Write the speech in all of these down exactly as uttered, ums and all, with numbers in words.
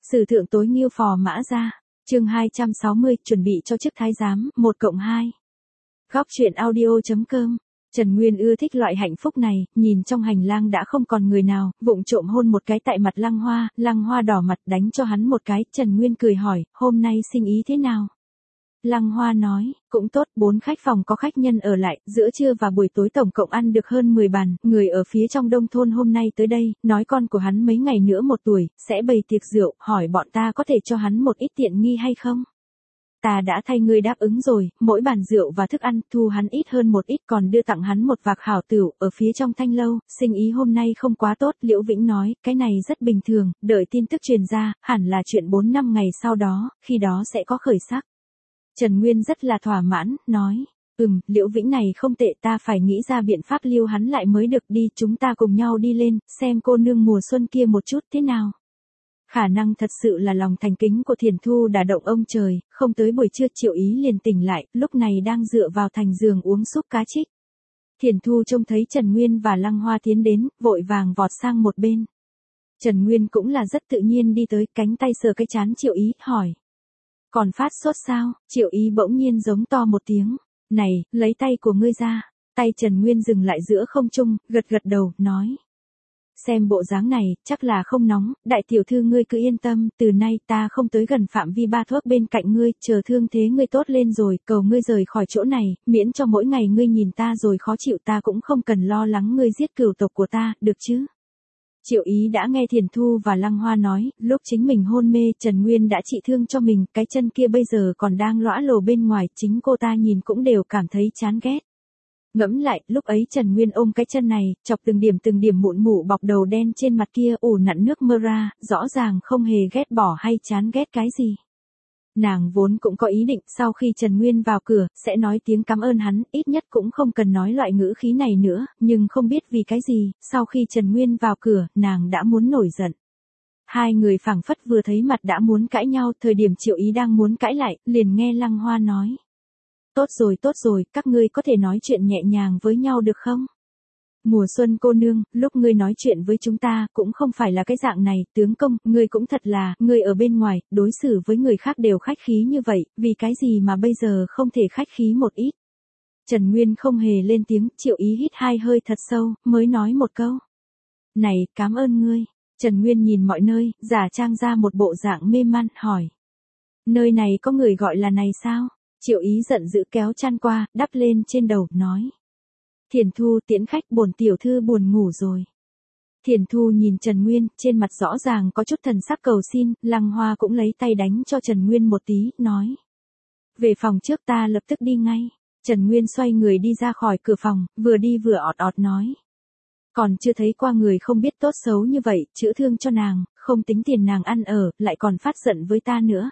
Sử thượng tối Ngưu Phò Mã Gia, chương hai trăm sáu mươi, chuẩn bị cho chức thái giám, một cộng hai. Góc truyện audio.com. Trần Nguyên ưa thích loại hạnh phúc này, nhìn trong hành lang đã không còn người nào, vụng trộm hôn một cái tại mặt Lăng Hoa, Lăng Hoa đỏ mặt đánh cho hắn một cái, Trần Nguyên cười hỏi, hôm nay sinh ý thế nào? Lăng Hoa nói, cũng tốt, bốn khách phòng có khách nhân ở lại, giữa trưa và buổi tối tổng cộng ăn được hơn mười bàn, người ở phía trong đông thôn hôm nay tới đây, nói con của hắn mấy ngày nữa một tuổi, sẽ bày tiệc rượu, hỏi bọn ta có thể cho hắn một ít tiện nghi hay không? Ta đã thay ngươi đáp ứng rồi, mỗi bàn rượu và thức ăn, thu hắn ít hơn một ít còn đưa tặng hắn một vạc hảo tửu, ở phía trong thanh lâu, sinh ý hôm nay không quá tốt, Liễu Vĩnh nói, cái này rất bình thường, đợi tin tức truyền ra, hẳn là chuyện bốn năm ngày sau đó, khi đó sẽ có khởi sắc. Trần Nguyên rất là thỏa mãn, nói, ừm, Liễu Vĩnh này không tệ, ta phải nghĩ ra biện pháp lưu hắn lại mới được, đi, chúng ta cùng nhau đi lên, xem cô nương mùa xuân kia một chút thế nào. Khả năng thật sự là lòng thành kính của Thiền Thu đả động ông trời, không tới buổi trưa Triệu Ý liền tỉnh lại, lúc này đang dựa vào thành giường uống súp cá trích. Thiền Thu trông thấy Trần Nguyên và Lăng Hoa tiến đến, vội vàng vọt sang một bên. Trần Nguyên cũng là rất tự nhiên đi tới, cánh tay sờ cái trán Triệu Ý, hỏi. Còn phát sốt sao? Triệu Ý bỗng nhiên giống to một tiếng. Này, lấy tay của ngươi ra. Tay Trần Nguyên dừng lại giữa không trung, gật gật đầu, nói. Xem bộ dáng này, chắc là không nóng, đại tiểu thư ngươi cứ yên tâm, từ nay ta không tới gần phạm vi ba thước bên cạnh ngươi, chờ thương thế ngươi tốt lên rồi, cầu ngươi rời khỏi chỗ này, miễn cho mỗi ngày ngươi nhìn ta rồi khó chịu, ta cũng không cần lo lắng ngươi giết cửu tộc của ta, được chứ? Triệu Ý đã nghe Thiền Thu và Lăng Hoa nói, lúc chính mình hôn mê, Trần Nguyên đã trị thương cho mình, cái chân kia bây giờ còn đang lõa lồ bên ngoài, chính cô ta nhìn cũng đều cảm thấy chán ghét. Ngẫm lại, lúc ấy Trần Nguyên ôm cái chân này, chọc từng điểm từng điểm mụn mủ bọc đầu đen trên mặt kia, ủ nặn nước mơ ra, rõ ràng không hề ghét bỏ hay chán ghét cái gì. Nàng vốn cũng có ý định, sau khi Trần Nguyên vào cửa, sẽ nói tiếng cảm ơn hắn, ít nhất cũng không cần nói loại ngữ khí này nữa, nhưng không biết vì cái gì, sau khi Trần Nguyên vào cửa, nàng đã muốn nổi giận. Hai người phảng phất vừa thấy mặt đã muốn cãi nhau, thời điểm Triệu Ý đang muốn cãi lại, liền nghe Lăng Hoa nói. Tốt rồi tốt rồi, các ngươi có thể nói chuyện nhẹ nhàng với nhau được không? Mùa xuân cô nương, lúc ngươi nói chuyện với chúng ta, cũng không phải là cái dạng này, tướng công, ngươi cũng thật là, ngươi ở bên ngoài, đối xử với người khác đều khách khí như vậy, vì cái gì mà bây giờ không thể khách khí một ít. Trần Nguyên không hề lên tiếng, Triệu Ý hít hai hơi thật sâu, mới nói một câu. Này, cảm ơn ngươi. Trần Nguyên nhìn mọi nơi, giả trang ra một bộ dạng mê man, hỏi. Nơi này có người gọi là này sao? Triệu Ý giận dữ kéo chăn qua, đắp lên trên đầu, nói. Thiền Thu tiễn khách, bổn tiểu thư buồn ngủ rồi. Thiền Thu nhìn Trần Nguyên, trên mặt rõ ràng có chút thần sắc cầu xin, Lăng Hoa cũng lấy tay đánh cho Trần Nguyên một tí, nói. Về phòng trước, ta lập tức đi ngay. Trần Nguyên xoay người đi ra khỏi cửa phòng, vừa đi vừa ọt ọt nói. Còn chưa thấy qua người không biết tốt xấu như vậy, chữa thương cho nàng, không tính tiền nàng ăn ở, lại còn phát giận với ta nữa.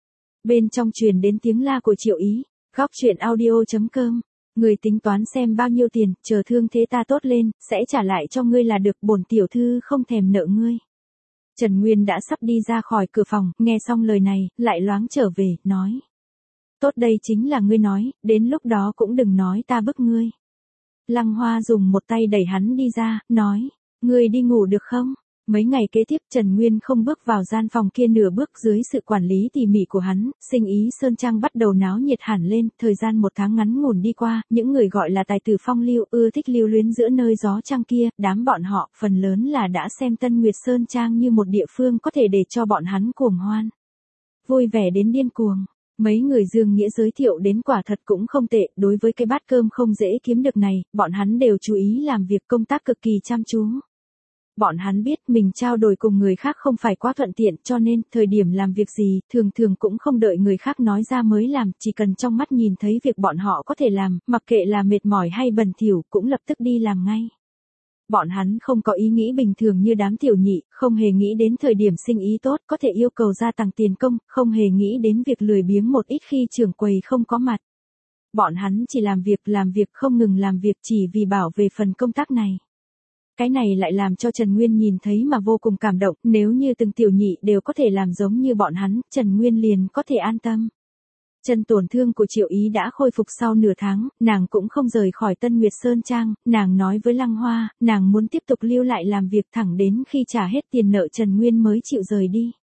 Bên trong truyền đến tiếng la của Triệu Ý, góc truyện audio.com. Người tính toán xem bao nhiêu tiền, chờ thương thế ta tốt lên, sẽ trả lại cho ngươi là được, bổn tiểu thư không thèm nợ ngươi. Trần Nguyên đã sắp đi ra khỏi cửa phòng, nghe xong lời này, lại loáng trở về, nói. Tốt, đây chính là ngươi nói, đến lúc đó cũng đừng nói ta bức ngươi. Lăng Hoa dùng một tay đẩy hắn đi ra, nói. Ngươi đi ngủ được không? Mấy ngày kế tiếp Trần Nguyên không bước vào gian phòng kia nửa bước, dưới sự quản lý tỉ mỉ của hắn, sinh ý Sơn Trang bắt đầu náo nhiệt hẳn lên, thời gian một tháng ngắn ngủn đi qua, những người gọi là tài tử phong lưu, ưa thích lưu luyến giữa nơi gió trang kia, đám bọn họ, phần lớn là đã xem Tân Nguyệt Sơn Trang như một địa phương có thể để cho bọn hắn cuồng hoan. Vui vẻ đến điên cuồng. Mấy người Dương Nghĩa giới thiệu đến quả thật cũng không tệ, đối với cái bát cơm không dễ kiếm được này, bọn hắn đều chú ý làm việc công tác cực kỳ chăm chú. Bọn hắn biết mình trao đổi cùng người khác không phải quá thuận tiện, cho nên, thời điểm làm việc gì, thường thường cũng không đợi người khác nói ra mới làm, chỉ cần trong mắt nhìn thấy việc bọn họ có thể làm, mặc kệ là mệt mỏi hay bẩn thỉu, cũng lập tức đi làm ngay. Bọn hắn không có ý nghĩ bình thường như đám tiểu nhị, không hề nghĩ đến thời điểm sinh ý tốt, có thể yêu cầu gia tăng tiền công, không hề nghĩ đến việc lười biếng một ít khi trưởng quầy không có mặt. Bọn hắn chỉ làm việc làm việc không ngừng làm việc chỉ vì bảo vệ phần công tác này. Cái này lại làm cho Trần Nguyên nhìn thấy mà vô cùng cảm động, nếu như từng tiểu nhị đều có thể làm giống như bọn hắn, Trần Nguyên liền có thể an tâm. Chân tổn thương của Triệu Ý đã khôi phục sau nửa tháng, nàng cũng không rời khỏi Tân Nguyệt Sơn Trang, nàng nói với Lăng Hoa, nàng muốn tiếp tục lưu lại làm việc thẳng đến khi trả hết tiền nợ Trần Nguyên mới chịu rời đi.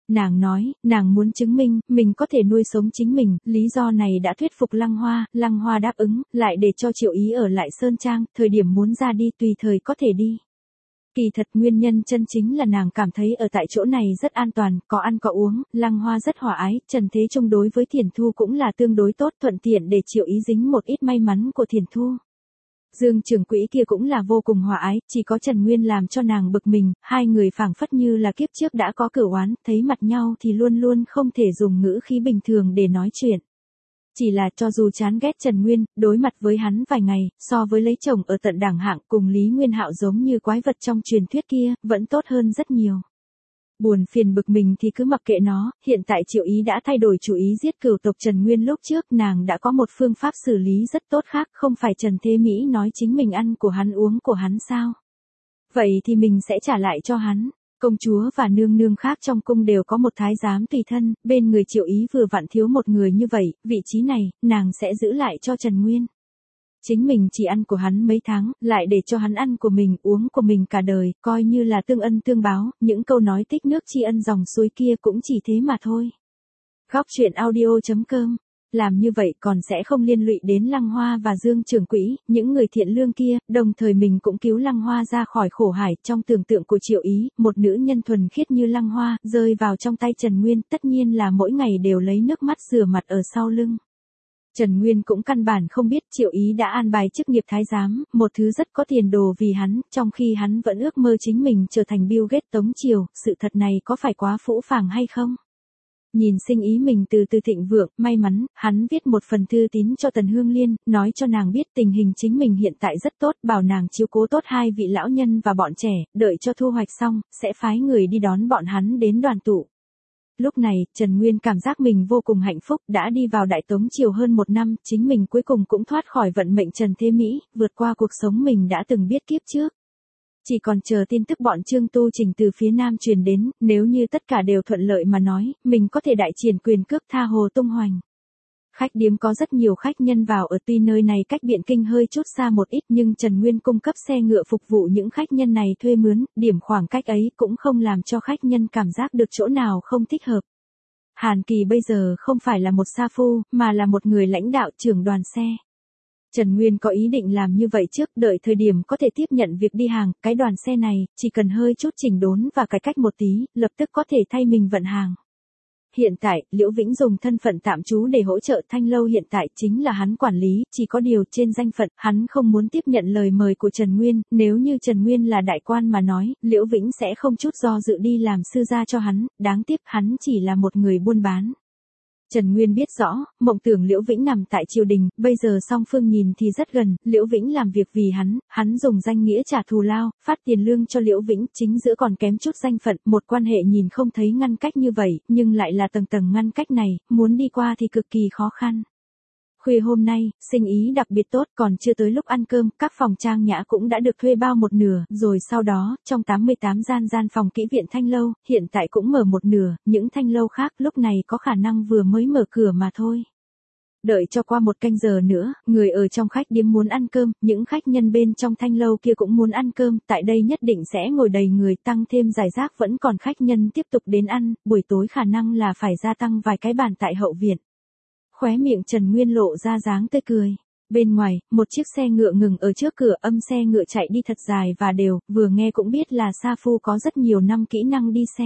Nàng nói, nàng muốn chứng minh, mình có thể nuôi sống chính mình, lý do này đã thuyết phục Lăng Hoa, Lăng Hoa đáp ứng, lại để cho Triệu Ý ở lại Sơn Trang, thời điểm muốn ra đi tùy thời có thể đi. Kỳ thật nguyên nhân chân chính là nàng cảm thấy ở tại chỗ này rất an toàn, có ăn có uống, Lăng Hoa rất hòa ái, Trần Thế Trung đối với Thiển Thu cũng là tương đối tốt, thuận tiện để Triệu Ý dính một ít may mắn của Thiển Thu. Dương trưởng quỹ kia cũng là vô cùng hòa ái, chỉ có Trần Nguyên làm cho nàng bực mình, hai người phảng phất như là kiếp trước đã có cửu oán, thấy mặt nhau thì luôn luôn không thể dùng ngữ khí bình thường để nói chuyện. Chỉ là cho dù chán ghét Trần Nguyên, đối mặt với hắn vài ngày, so với lấy chồng ở tận đẳng hạng cùng Lý Nguyên Hạo giống như quái vật trong truyền thuyết kia, vẫn tốt hơn rất nhiều. Buồn phiền bực mình thì cứ mặc kệ nó, hiện tại Triệu Ý đã thay đổi chủ ý giết cửu tộc Trần Nguyên lúc trước, nàng đã có một phương pháp xử lý rất tốt khác, không phải Trần Thế Mỹ nói chính mình ăn của hắn uống của hắn sao? Vậy thì mình sẽ trả lại cho hắn. Công chúa và nương nương khác trong cung đều có một thái giám tùy thân, bên người Triệu Ý vừa vặn thiếu một người như vậy, vị trí này, nàng sẽ giữ lại cho Trần Nguyên. Chính mình chỉ ăn của hắn mấy tháng, lại để cho hắn ăn của mình, uống của mình cả đời, coi như là tương ân tương báo, những câu nói tích nước tri ân dòng suối kia cũng chỉ thế mà thôi. Góc truyện audio chấm com. Làm như vậy còn sẽ không liên lụy đến Lăng Hoa và Dương trưởng quỹ, những người thiện lương kia, đồng thời mình cũng cứu Lăng Hoa ra khỏi khổ hải, trong tưởng tượng của Triệu Ý, một nữ nhân thuần khiết như Lăng Hoa, rơi vào trong tay Trần Nguyên, tất nhiên là mỗi ngày đều lấy nước mắt rửa mặt ở sau lưng. Trần Nguyên cũng căn bản không biết Triệu Ý đã an bài chức nghiệp thái giám, một thứ rất có tiền đồ vì hắn, trong khi hắn vẫn ước mơ chính mình trở thành Bill Gates Tống Triều, sự thật này có phải quá phũ phàng hay không? Nhìn sinh ý mình từ từ thịnh vượng, may mắn, hắn viết một phần thư tín cho Tần Hương Liên, nói cho nàng biết tình hình chính mình hiện tại rất tốt, bảo nàng chiếu cố tốt hai vị lão nhân và bọn trẻ, đợi cho thu hoạch xong, sẽ phái người đi đón bọn hắn đến đoàn tụ. Lúc này, Trần Nguyên cảm giác mình vô cùng hạnh phúc, đã đi vào Đại Tống Triều hơn một năm, chính mình cuối cùng cũng thoát khỏi vận mệnh Trần Thế Mỹ, vượt qua cuộc sống mình đã từng biết kiếp trước. Chỉ còn chờ tin tức bọn Trương Tu Trình từ phía Nam truyền đến, nếu như tất cả đều thuận lợi mà nói, mình có thể đại triển quyền cước tha hồ tung hoành. Khách điếm có rất nhiều khách nhân vào ở, tuy nơi này cách Biện Kinh hơi chút xa một ít nhưng Trần Nguyên cung cấp xe ngựa phục vụ những khách nhân này thuê mướn, điểm khoảng cách ấy cũng không làm cho khách nhân cảm giác được chỗ nào không thích hợp. Hàn Kỳ bây giờ không phải là một sa phu, mà là một người lãnh đạo trưởng đoàn xe. Trần Nguyên có ý định làm như vậy trước, đợi thời điểm có thể tiếp nhận việc đi hàng, cái đoàn xe này, chỉ cần hơi chút chỉnh đốn và cải cách một tí, lập tức có thể thay mình vận hàng. Hiện tại, Liễu Vĩnh dùng thân phận tạm trú để hỗ trợ Thanh Lâu, hiện tại chính là hắn quản lý, chỉ có điều trên danh phận, hắn không muốn tiếp nhận lời mời của Trần Nguyên, nếu như Trần Nguyên là đại quan mà nói, Liễu Vĩnh sẽ không chút do dự đi làm sư gia cho hắn, đáng tiếc hắn chỉ là một người buôn bán. Trần Nguyên biết rõ, mộng tưởng Liễu Vĩnh nằm tại triều đình, bây giờ song phương nhìn thì rất gần, Liễu Vĩnh làm việc vì hắn, hắn dùng danh nghĩa trả thù lao, phát tiền lương cho Liễu Vĩnh, chính giữa còn kém chút danh phận, một quan hệ nhìn không thấy ngăn cách như vậy, nhưng lại là tầng tầng ngăn cách này, muốn đi qua thì cực kỳ khó khăn. Khuya hôm nay, sinh ý đặc biệt tốt, còn chưa tới lúc ăn cơm, các phòng trang nhã cũng đã được thuê bao một nửa, rồi sau đó, trong tám mươi tám gian gian phòng kỹ viện Thanh Lâu, hiện tại cũng mở một nửa, những Thanh Lâu khác lúc này có khả năng vừa mới mở cửa mà thôi. Đợi cho qua một canh giờ nữa, người ở trong khách điếm muốn ăn cơm, những khách nhân bên trong Thanh Lâu kia cũng muốn ăn cơm, tại đây nhất định sẽ ngồi đầy người, tăng thêm giải rác vẫn còn khách nhân tiếp tục đến ăn, buổi tối khả năng là phải gia tăng vài cái bàn tại hậu viện. Khóe miệng Trần Nguyên lộ ra dáng tươi cười. Bên ngoài, một chiếc xe ngựa ngừng ở trước cửa, âm xe ngựa chạy đi thật dài và đều, vừa nghe cũng biết là sa phu có rất nhiều năm kỹ năng đi xe.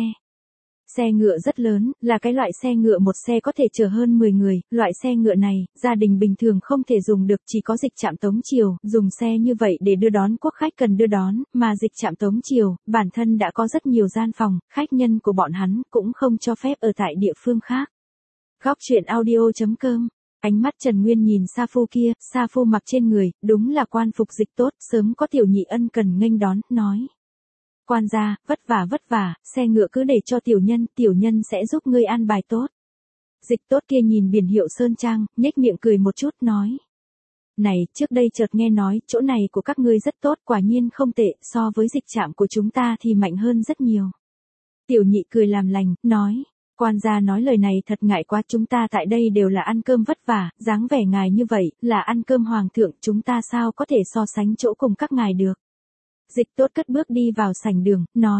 Xe ngựa rất lớn, là cái loại xe ngựa một xe có thể chở hơn mười người, loại xe ngựa này, gia đình bình thường không thể dùng được, chỉ có dịch trạm Tống Triều, dùng xe như vậy để đưa đón quốc khách cần đưa đón, mà dịch trạm Tống Triều, bản thân đã có rất nhiều gian phòng, khách nhân của bọn hắn cũng không cho phép ở tại địa phương khác. Góc truyện audio chấm com. Ánh mắt Trần Nguyên nhìn sa phu kia, sa phu mặc trên người, đúng là quan phục dịch tốt, sớm có tiểu nhị ân cần nghênh đón, nói. Quan gia, vất vả vất vả, xe ngựa cứ để cho tiểu nhân, tiểu nhân sẽ giúp ngươi an bài tốt. Dịch tốt kia nhìn biển hiệu Sơn Trang, nhếch miệng cười một chút, nói. Này, trước đây chợt nghe nói, chỗ này của các ngươi rất tốt, quả nhiên không tệ, so với dịch trạm của chúng ta thì mạnh hơn rất nhiều. Tiểu nhị cười làm lành, nói. Quan gia nói lời này thật ngại quá, chúng ta tại đây đều là ăn cơm vất vả, dáng vẻ ngài như vậy, là ăn cơm hoàng thượng, chúng ta sao có thể so sánh chỗ cùng các ngài được. Dịch tốt cất bước đi vào sảnh đường, nói,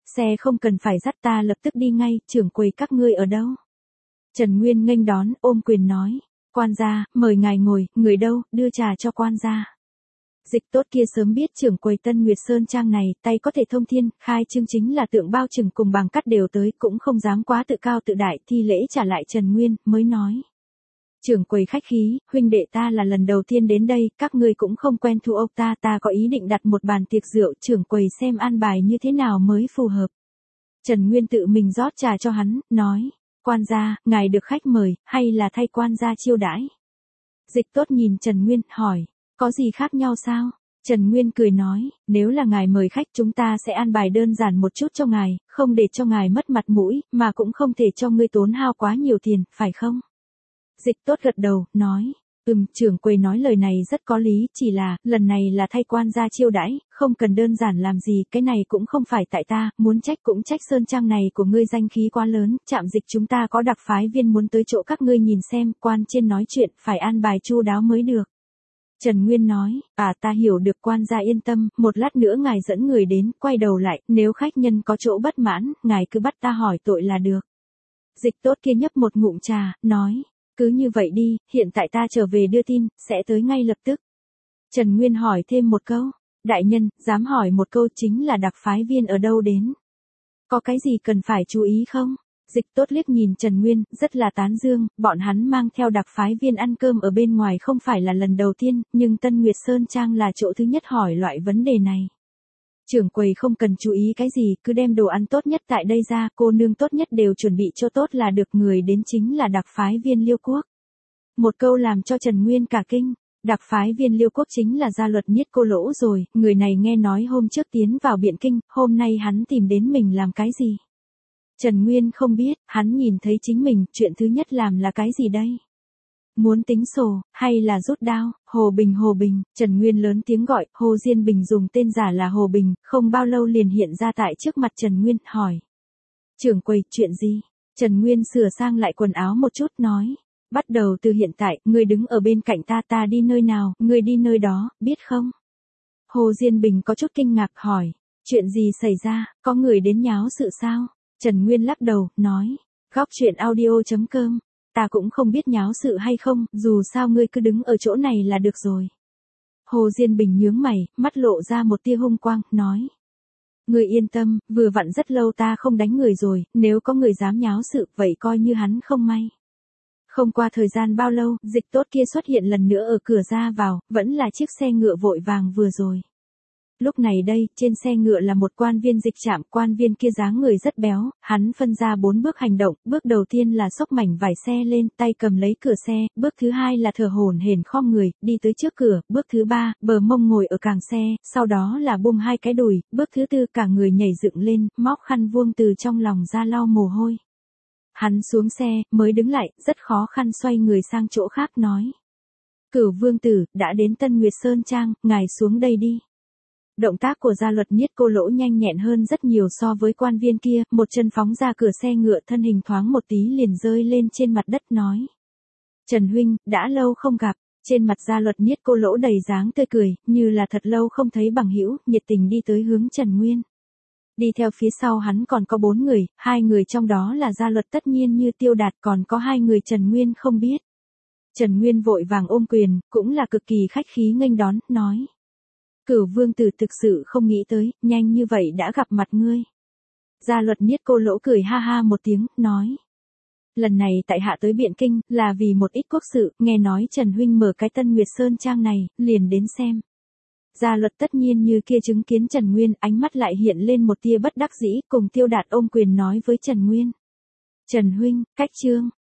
xe không cần phải dắt ta lập tức đi ngay, trưởng quầy các ngươi ở đâu? Trần Nguyên nghênh đón, ôm quyền nói, quan gia, mời ngài ngồi, người đâu, đưa trà cho quan gia. Dịch Tốt kia sớm biết trưởng quầy Tân Nguyệt Sơn Trang này, tay có thể thông thiên, khai trương chính là tượng bao trừng cùng bằng cắt đều tới, cũng không dám quá tự cao tự đại, thi lễ trả lại Trần Nguyên, mới nói. Trưởng quầy khách khí, huynh đệ ta là lần đầu tiên đến đây, các ngươi cũng không quen thu ốc ta, ta có ý định đặt một bàn tiệc rượu, trưởng quầy xem an bài như thế nào mới phù hợp. Trần Nguyên tự mình rót trà cho hắn, nói, quan gia, ngài được khách mời, hay là thay quan gia chiêu đãi? Dịch Tốt nhìn Trần Nguyên, hỏi, có gì khác nhau sao? Trần Nguyên cười nói, nếu là ngài mời khách chúng ta sẽ an bài đơn giản một chút cho ngài, không để cho ngài mất mặt mũi, mà cũng không thể cho ngươi tốn hao quá nhiều tiền, phải không? Dịch Tốt gật đầu, nói, ừm, trưởng quầy nói lời này rất có lý, chỉ là, lần này là thay quan gia chiêu đãi, không cần đơn giản làm gì, cái này cũng không phải tại ta, muốn trách cũng trách Sơn Trang này của ngươi danh khí quá lớn, Trạm Dịch chúng ta có đặc phái viên muốn tới chỗ các ngươi nhìn xem, quan trên nói chuyện, phải an bài chu đáo mới được. Trần Nguyên nói, à ta hiểu được quan gia yên tâm, một lát nữa ngài dẫn người đến, quay đầu lại, nếu khách nhân có chỗ bất mãn, ngài cứ bắt ta hỏi tội là được. Dịch Tốt kia nhấp một ngụm trà, nói, cứ như vậy đi, hiện tại ta trở về đưa tin, sẽ tới ngay lập tức. Trần Nguyên hỏi thêm một câu, đại nhân, dám hỏi một câu chính là đặc phái viên ở đâu đến? Có cái gì cần phải chú ý không? Dịch Tốt liếc nhìn Trần Nguyên, rất là tán dương, bọn hắn mang theo đặc phái viên ăn cơm ở bên ngoài không phải là lần đầu tiên, nhưng Tân Nguyệt Sơn Trang là chỗ thứ nhất hỏi loại vấn đề này. Trưởng quầy không cần chú ý cái gì, cứ đem đồ ăn tốt nhất tại đây ra, cô nương tốt nhất đều chuẩn bị cho tốt là được, người đến chính là đặc phái viên Liêu Quốc. Một câu làm cho Trần Nguyên cả kinh, đặc phái viên Liêu Quốc chính là Gia Luật Niết Cô Lỗ rồi, người này nghe nói hôm trước tiến vào Biện Kinh, hôm nay hắn tìm đến mình làm cái gì? Trần Nguyên không biết, hắn nhìn thấy chính mình, chuyện thứ nhất làm là cái gì đây? Muốn tính sổ, hay là rút đao? Hồ Bình Hồ Bình, Trần Nguyên lớn tiếng gọi, Hồ Diên Bình dùng tên giả là Hồ Bình, không bao lâu liền hiện ra tại trước mặt Trần Nguyên, hỏi. Trưởng quầy, chuyện gì? Trần Nguyên sửa sang lại quần áo một chút, nói. Bắt đầu từ hiện tại, ngươi đứng ở bên cạnh ta, ta đi nơi nào, ngươi đi nơi đó, biết không? Hồ Diên Bình có chút kinh ngạc, hỏi. Chuyện gì xảy ra, có người đến nháo sự sao? Trần Nguyên lắc đầu, nói. Góc chuyện audio chấm com. Ta cũng không biết nháo sự hay không, dù sao ngươi cứ đứng ở chỗ này là được rồi. Hồ Diên Bình nhướng mày, mắt lộ ra một tia hung quang, nói. Ngươi yên tâm, vừa vặn rất lâu ta không đánh người rồi, nếu có người dám nháo sự, vậy coi như hắn không may. Không qua thời gian bao lâu, Dịch Tốt kia xuất hiện lần nữa ở cửa ra vào, vẫn là chiếc xe ngựa vội vàng vừa rồi. Lúc này đây, trên xe ngựa là một quan viên dịch trạm, quan viên kia dáng người rất béo, hắn phân ra bốn bước hành động, bước đầu tiên là xốc mảnh vải xe lên, tay cầm lấy cửa xe, bước thứ hai là thở hổn hển khom người, đi tới trước cửa, bước thứ ba, bờ mông ngồi ở càng xe, sau đó là buông hai cái đùi, bước thứ tư cả người nhảy dựng lên, móc khăn vuông từ trong lòng ra lau mồ hôi. Hắn xuống xe, mới đứng lại, rất khó khăn xoay người sang chỗ khác nói. Cửu vương tử, đã đến Tân Nguyệt Sơn Trang, ngài xuống đây đi. Động tác của Gia Luật Niết Cô Lỗ nhanh nhẹn hơn rất nhiều so với quan viên kia, một chân phóng ra cửa xe ngựa, thân hình thoáng một tí liền rơi lên trên mặt đất, nói. Trần huynh, đã lâu không gặp, trên mặt Gia Luật Niết Cô Lỗ đầy dáng tươi cười, như là thật lâu không thấy bằng hữu, nhiệt tình đi tới hướng Trần Nguyên. Đi theo phía sau hắn còn có bốn người, hai người trong đó là Gia Luật tất nhiên như Tiêu Đạt, còn có hai người Trần Nguyên không biết. Trần Nguyên vội vàng ôm quyền, cũng là cực kỳ khách khí nghênh đón, nói. Cửu vương tử thực sự không nghĩ tới, nhanh như vậy đã gặp mặt ngươi. Gia Luật Niết Cô Lỗ cười ha ha một tiếng, nói. Lần này tại hạ tới Biện Kinh, là vì một ít quốc sự, nghe nói Trần huynh mở cái Tân Nguyệt Sơn Trang này, liền đến xem. Gia Luật tất nhiên như kia chứng kiến Trần Nguyên, ánh mắt lại hiện lên một tia bất đắc dĩ, cùng Tiêu Đạt ôm quyền nói với Trần Nguyên. Trần huynh, cách chương.